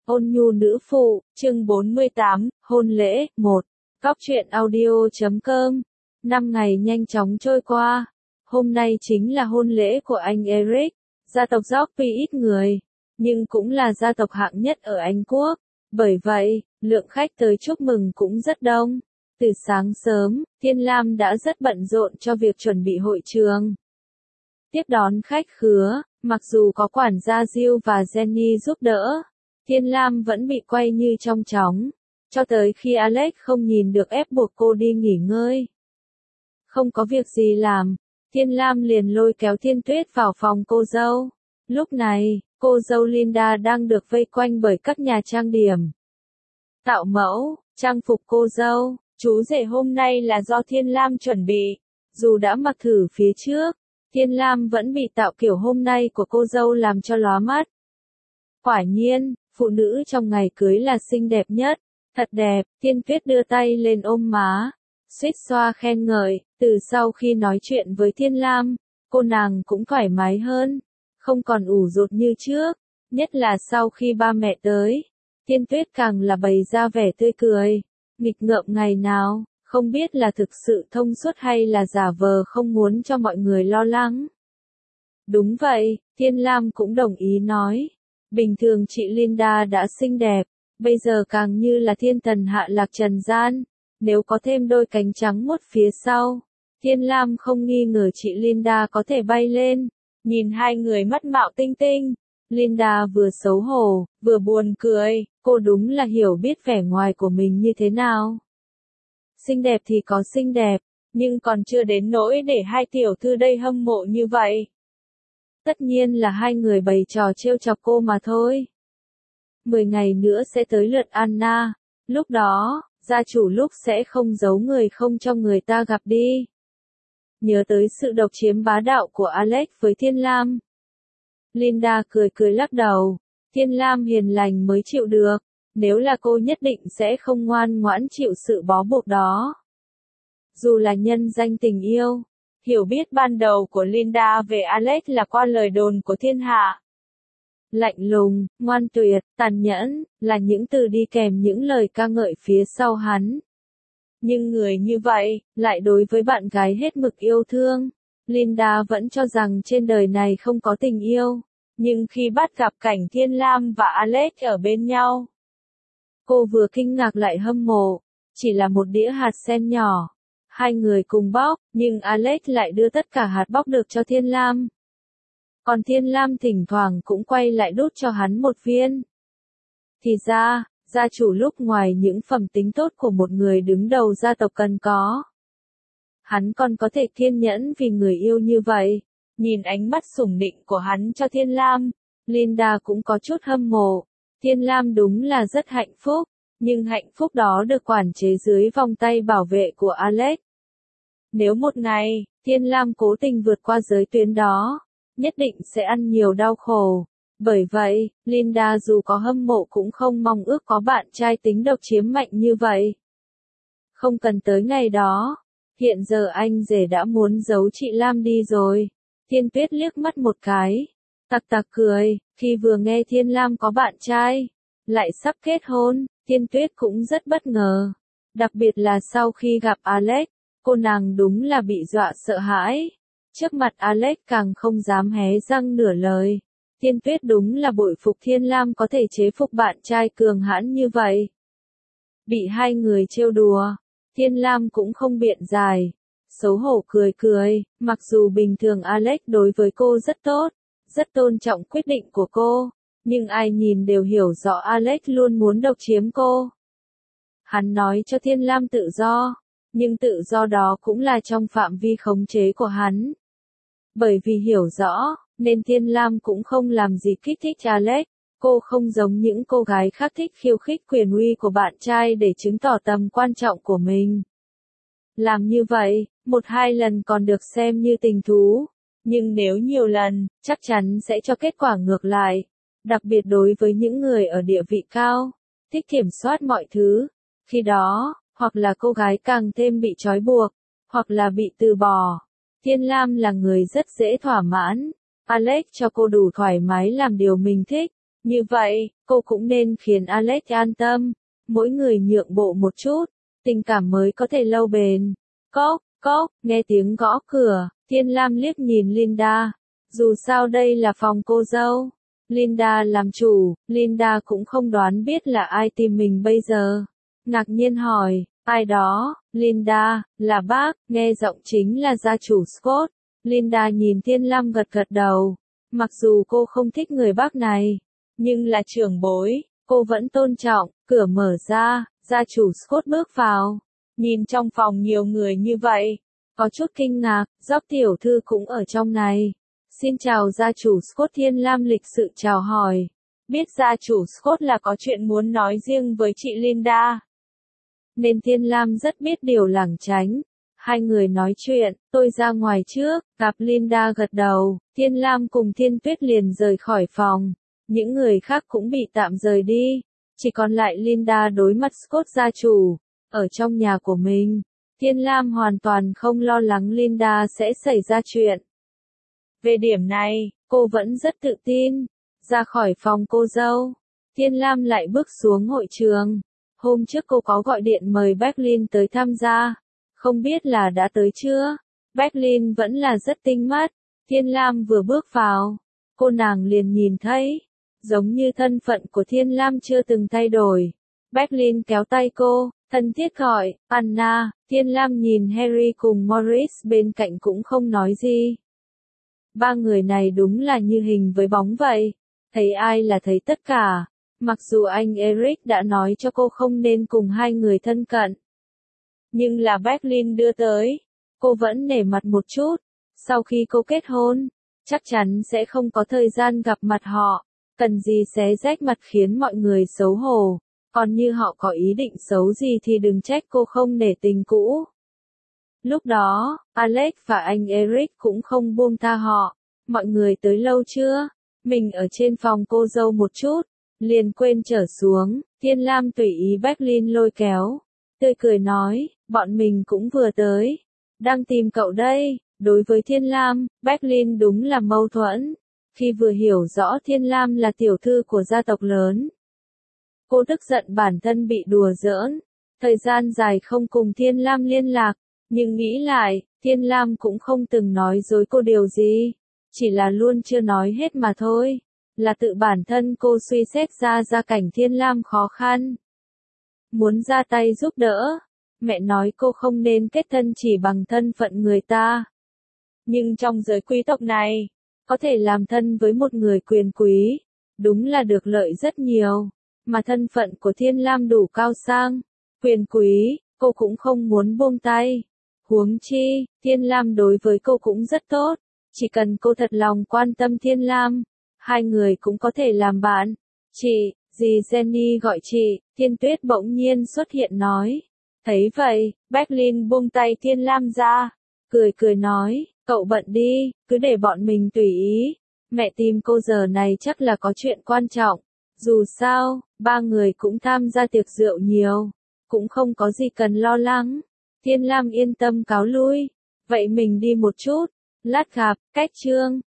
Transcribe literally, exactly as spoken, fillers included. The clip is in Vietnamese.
Ôn nhu nữ phụ, chương bốn mươi tám, hôn lễ, một. Cóc truyện audio chấm com. Năm ngày nhanh chóng trôi qua. Hôm nay chính là hôn lễ của anh Eric. Gia tộc Joffrey ít người, nhưng cũng là gia tộc hạng nhất ở Anh Quốc. Bởi vậy, lượng khách tới chúc mừng cũng rất đông. Từ sáng sớm, Thiên Lam đã rất bận rộn cho việc chuẩn bị hội trường. Tiếp đón khách khứa, mặc dù có quản gia Jill và Jenny giúp đỡ, Thiên Lam vẫn bị quay như trong chóng, cho tới khi Alex không nhìn được ép buộc cô đi nghỉ ngơi. Không có việc gì làm, Thiên Lam liền lôi kéo Thiên Tuyết vào phòng cô dâu. Lúc này, cô dâu Linda đang được vây quanh bởi các nhà trang điểm, tạo mẫu, trang phục cô dâu. Chú rể hôm nay là do Thiên Lam chuẩn bị, dù đã mặc thử phía trước, Thiên Lam vẫn bị tạo kiểu hôm nay của cô dâu làm cho lóa mắt. Quả nhiên, phụ nữ trong ngày cưới là xinh đẹp nhất, thật đẹp. Thiên Tuyết đưa tay lên ôm má, suýt xoa khen ngợi. Từ sau khi nói chuyện với Thiên Lam, cô nàng cũng thoải mái hơn, không còn ủ rột như trước, nhất là sau khi ba mẹ tới. Thiên Tuyết càng là bày ra vẻ tươi cười, nghịch ngợm ngày nào, không biết là thực sự thông suốt hay là giả vờ không muốn cho mọi người lo lắng. Đúng vậy, Thiên Lam cũng đồng ý nói. Bình thường chị Linda đã xinh đẹp, bây giờ càng như là thiên thần hạ lạc trần gian. Nếu có thêm đôi cánh trắng muốt phía sau, Thiên Lam không nghi ngờ chị Linda có thể bay lên. Nhìn hai người mắt mạo tinh tinh, Linda vừa xấu hổ, vừa buồn cười, cô đúng là hiểu biết vẻ ngoài của mình như thế nào. Xinh đẹp thì có xinh đẹp, nhưng còn chưa đến nỗi để hai tiểu thư đây hâm mộ như vậy. Tất nhiên là hai người bày trò trêu chọc cô mà thôi. Mười ngày nữa sẽ tới lượt Anna, lúc đó, gia chủ lúc sẽ không giấu người không cho người ta gặp đi. Nhớ tới sự độc chiếm bá đạo của Alex với Thiên Lam, Linda cười cười lắc đầu. Thiên Lam hiền lành mới chịu được, nếu là cô nhất định sẽ không ngoan ngoãn chịu sự bó buộc đó. Dù là nhân danh tình yêu, hiểu biết ban đầu của Linda về Alex là qua lời đồn của thiên hạ. Lạnh lùng, ngoan tuyệt, tàn nhẫn, là những từ đi kèm những lời ca ngợi phía sau hắn. Nhưng người như vậy, lại đối với bạn gái hết mực yêu thương. Linda vẫn cho rằng trên đời này không có tình yêu, nhưng khi bắt gặp cảnh Thiên Lam và Alex ở bên nhau, cô vừa kinh ngạc lại hâm mộ. Chỉ là một đĩa hạt sen nhỏ, hai người cùng bóc, nhưng Alex lại đưa tất cả hạt bóc được cho Thiên Lam. Còn Thiên Lam thỉnh thoảng cũng quay lại đút cho hắn một viên. Thì ra, gia chủ lúc ngoài những phẩm tính tốt của một người đứng đầu gia tộc cần có, hắn còn có thể kiên nhẫn vì người yêu như vậy. Nhìn ánh mắt sủng nịnh của hắn cho Thiên Lam, Linda cũng có chút hâm mộ. Thiên Lam đúng là rất hạnh phúc, nhưng hạnh phúc đó được quản chế dưới vòng tay bảo vệ của Alex. Nếu một ngày, Thiên Lam cố tình vượt qua giới tuyến đó, nhất định sẽ ăn nhiều đau khổ. Bởi vậy, Linda dù có hâm mộ cũng không mong ước có bạn trai tính độc chiếm mạnh như vậy. Không cần tới ngày đó, hiện giờ anh rể đã muốn giấu chị Lam đi rồi. Thiên Tuyết liếc mắt một cái, tặc tặc cười, khi vừa nghe Thiên Lam có bạn trai, lại sắp kết hôn, Thiên Tuyết cũng rất bất ngờ. Đặc biệt là sau khi gặp Alex, cô nàng đúng là bị dọa sợ hãi. Trước mặt Alex càng không dám hé răng nửa lời. Thiên Tuyết đúng là bội phục Thiên Lam có thể chế phục bạn trai cường hãn như vậy. Bị hai người trêu đùa, Thiên Lam cũng không biện giải, xấu hổ cười cười. Mặc dù bình thường Alex đối với cô rất tốt, rất tôn trọng quyết định của cô, nhưng ai nhìn đều hiểu rõ Alex luôn muốn độc chiếm cô. Hắn nói cho Thiên Lam tự do, nhưng tự do đó cũng là trong phạm vi khống chế của hắn. Bởi vì hiểu rõ, nên Thiên Lam cũng không làm gì kích thích Alex. Cô không giống những cô gái khác thích khiêu khích quyền uy của bạn trai để chứng tỏ tầm quan trọng của mình. Làm như vậy, một hai lần còn được xem như tình thú, nhưng nếu nhiều lần, chắc chắn sẽ cho kết quả ngược lại. Đặc biệt đối với những người ở địa vị cao, thích kiểm soát mọi thứ. Khi đó, hoặc là cô gái càng thêm bị trói buộc, hoặc là bị từ bỏ. Thiên Lam là người rất dễ thỏa mãn. Alex cho cô đủ thoải mái làm điều mình thích, Như vậy, cô cũng nên khiến Alex an tâm. Mỗi người nhượng bộ một chút, tình cảm mới có thể lâu bền. Cốc, cốc, nghe tiếng gõ cửa, Thiên Lam liếc nhìn Linda. Dù sao đây là phòng cô dâu. Linda làm chủ, Linda cũng không đoán biết là ai tìm mình bây giờ. Ngạc nhiên hỏi, ai đó? Linda, là bác, nghe giọng chính là gia chủ Scott. Linda nhìn Thiên Lam gật gật đầu. Mặc dù cô không thích người bác này, nhưng là trưởng bối, cô vẫn tôn trọng. Cửa mở ra, gia chủ Scott bước vào. Nhìn trong phòng nhiều người như vậy, có chút kinh ngạc, Job tiểu thư cũng ở trong này. Xin chào gia chủ Scott. Thiên Lam lịch sự chào hỏi. Biết gia chủ Scott là có chuyện muốn nói riêng với chị Linda, nên Thiên Lam rất biết điều lảng tránh. Hai người nói chuyện, tôi ra ngoài trước, gặp Linda gật đầu, Thiên Lam cùng Thiên Tuyết liền rời khỏi phòng. Những người khác cũng bị tạm rời đi, chỉ còn lại Linda đối mặt Scott gia chủ, ở trong nhà của mình. Thiên Lam hoàn toàn không lo lắng Linda sẽ xảy ra chuyện. Về điểm này, cô vẫn rất tự tin. Ra khỏi phòng cô dâu, Thiên Lam lại bước xuống hội trường. Hôm trước cô có gọi điện mời Berlin tới tham gia. Không biết là đã tới chưa? Berlin vẫn là rất tinh mắt. Thiên Lam vừa bước vào, cô nàng liền nhìn thấy. Giống như thân phận của Thiên Lam chưa từng thay đổi. Berlin kéo tay cô, thân thiết gọi, Anna. Thiên Lam nhìn Harry cùng Morris bên cạnh cũng không nói gì. Ba người này đúng là như hình với bóng vậy. Thấy ai là thấy tất cả. Mặc dù anh Eric đã nói cho cô không nên cùng hai người thân cận, nhưng là Berlin đưa tới, cô vẫn nể mặt một chút. Sau khi cô kết hôn, chắc chắn sẽ không có thời gian gặp mặt họ. Cần gì xé rách mặt khiến mọi người xấu hổ. Còn như họ có ý định xấu gì thì đừng trách cô không nể tình cũ. Lúc đó, Alex và anh Eric cũng không buông tha họ. Mọi người tới lâu chưa? Mình ở trên phòng cô dâu một chút, liền quên trở xuống. Thiên Lam tùy ý Berlin lôi kéo, tươi cười nói, bọn mình cũng vừa tới. Đang tìm cậu đây. Đối với Thiên Lam, Berlin đúng là mâu thuẫn. Khi vừa hiểu rõ Thiên Lam là tiểu thư của gia tộc lớn, cô tức giận bản thân bị đùa giỡn. Thời gian dài không cùng Thiên Lam liên lạc, nhưng nghĩ lại, Thiên Lam cũng không từng nói dối cô điều gì. Chỉ là luôn chưa nói hết mà thôi. Là tự bản thân cô suy xét ra gia cảnh Thiên Lam khó khăn, muốn ra tay giúp đỡ. Mẹ nói cô không nên kết thân chỉ bằng thân phận người ta. Nhưng trong giới quý tộc này, có thể làm thân với một người quyền quý, đúng là được lợi rất nhiều. Mà thân phận của Thiên Lam đủ cao sang, quyền quý, cô cũng không muốn buông tay. Huống chi, Thiên Lam đối với cô cũng rất tốt. Chỉ cần cô thật lòng quan tâm Thiên Lam, hai người cũng có thể làm bạn. Chị, dì Jenny gọi chị. Thiên Tuyết bỗng nhiên xuất hiện nói. Thấy vậy, Berlin buông tay Thiên Lam ra, cười cười nói, cậu bận đi, cứ để bọn mình tùy ý. Mẹ tìm cô giờ này chắc là có chuyện quan trọng. Dù sao, ba người cũng tham gia tiệc rượu nhiều, cũng không có gì cần lo lắng. Thiên Lam yên tâm cáo lui. Vậy mình đi một chút, lát gặp. Cách chương